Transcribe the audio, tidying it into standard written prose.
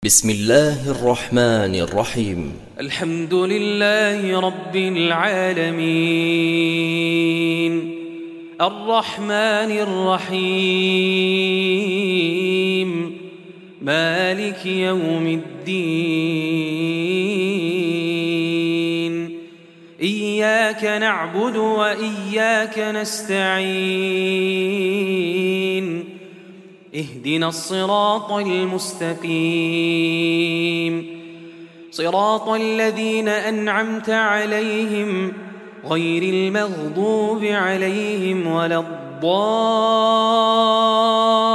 بسم الله الرحمن الرحيم. الحمد لله رب العالمين الرحمن الرحيم مالك يوم الدين إياك نعبد وإياك نستعين اهدنا الصراط المستقيم صراط الذين أنعمت عليهم غير المغضوب عليهم ولا الضالين.